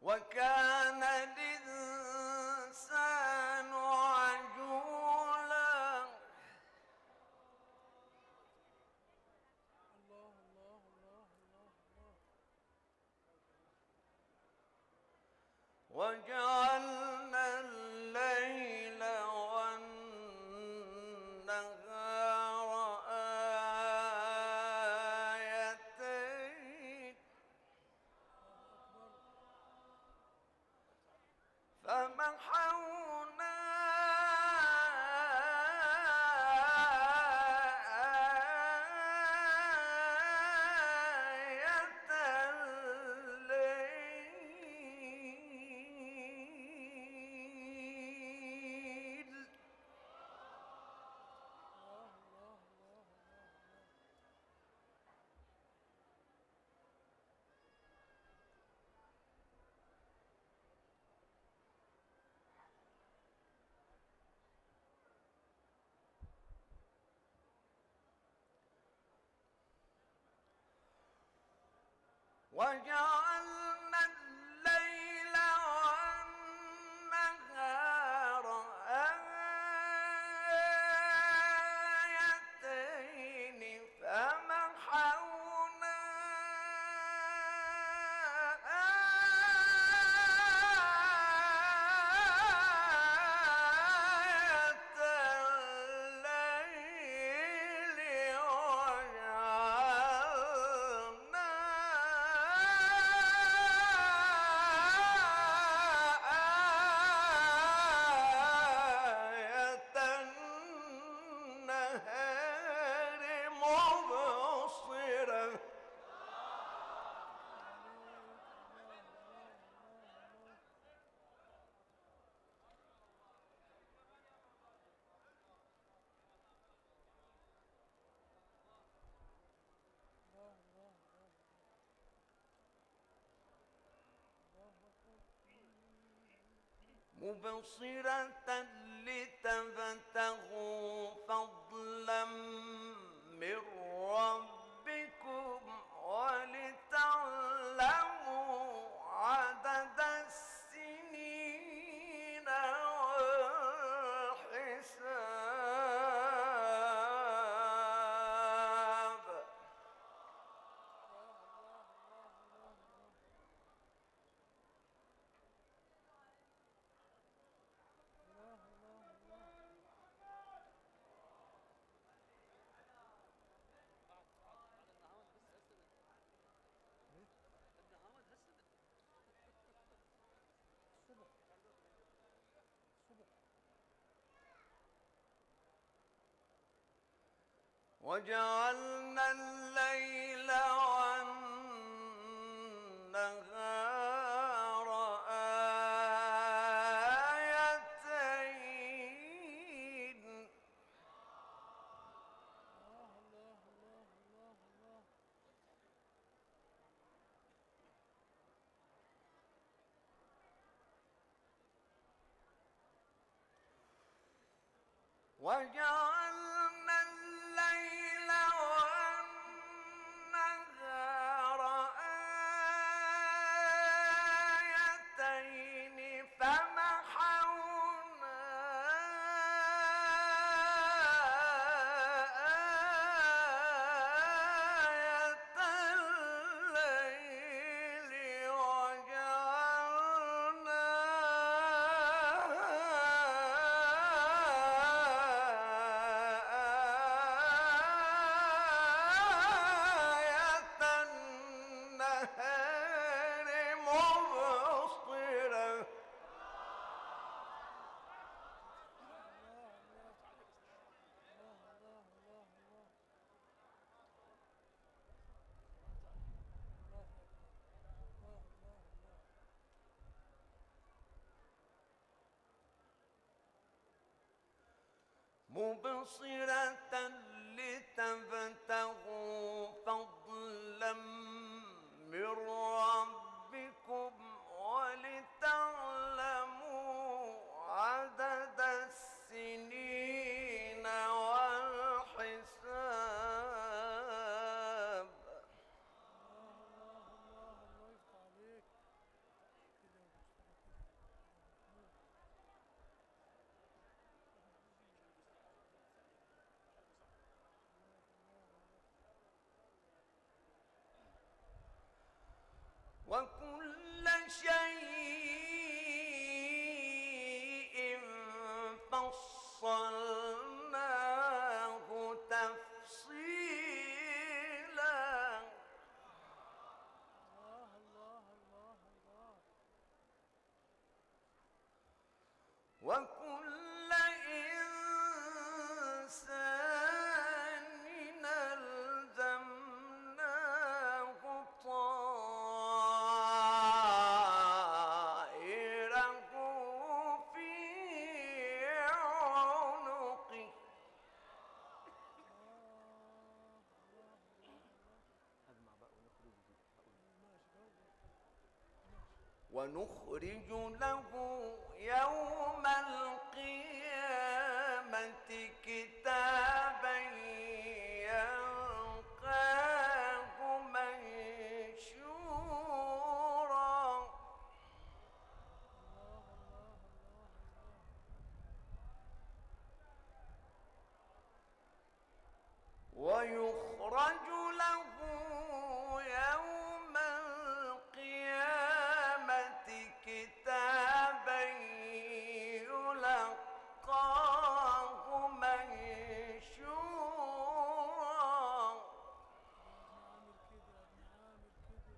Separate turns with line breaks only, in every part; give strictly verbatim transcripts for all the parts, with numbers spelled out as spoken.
وكان الإنسان عجولا.
الله الله الله الله الله.
وجعلنا الليل والنهار آيتين فمحونا وجعلنا الليل والنهار آيتين فمحونا مبصرة لتبتغوا فضلا من ربكم ولتعلموا عدد السنين والحساب. وجعلنا الليل والنهار آيتين وجعلنا الليل والنهار آيتين فمحونا آية الليل وجعلنا مبصرة لتبتغوا فضلا من ربكم ولتعلموا عدد السنين والحساب.
الله الله الله يفتح عليك كده
ونخرج له يوم القيامة كتابا يلقاه منشورا
الله الله الله الله.
ويخرج له يوم القيامة كتابا يلقاه منشورا
يا ابن عامر كده، يا ابن عامر كده.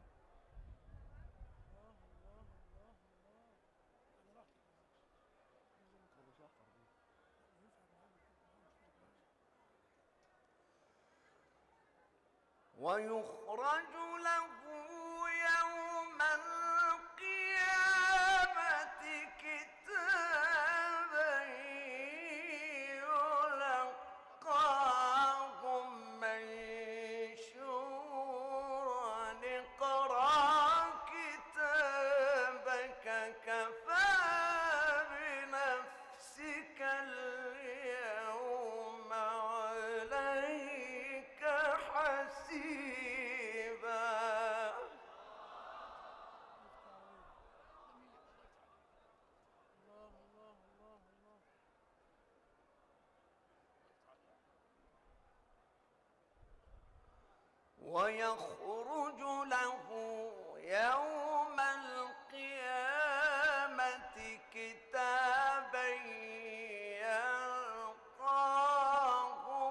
الله الله الله الله. على راحتك يا باشا. انا زي ما انت عايز. لا ما ينفع ابن عامر كده، ابن عامر خلي بالك.
ويخرج له يوم القيامة كتابا يلقاه منشورا اقرأ كتابك كفى بنفسك اليوم عليك حسيبا
يفتح عليك. الله الله الله الله.
ويخرج له يوم القيامة كتابا يلقاه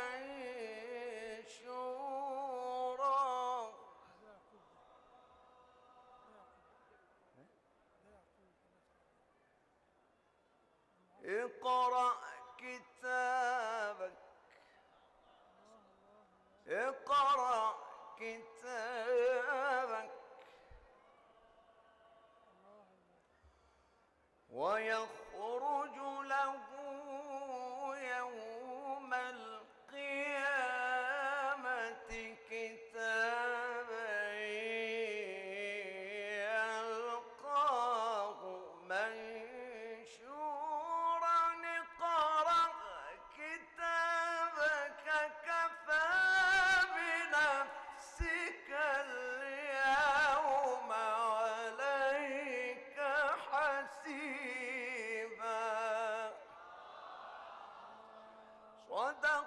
منشورا
ده يعقوب ده. ده يعقوب. ده يعقوب. الله يفتح عليك. ده معاذ.
اقرأ كتابك
الله الله الله.
اقرأ كتابك
الله الله.
ويخرج له يوم القيامة كتابا يلقاه منشورا اقرأ كتابك كفى بنفسك اليوم عليك حسيبا
الله.
صدق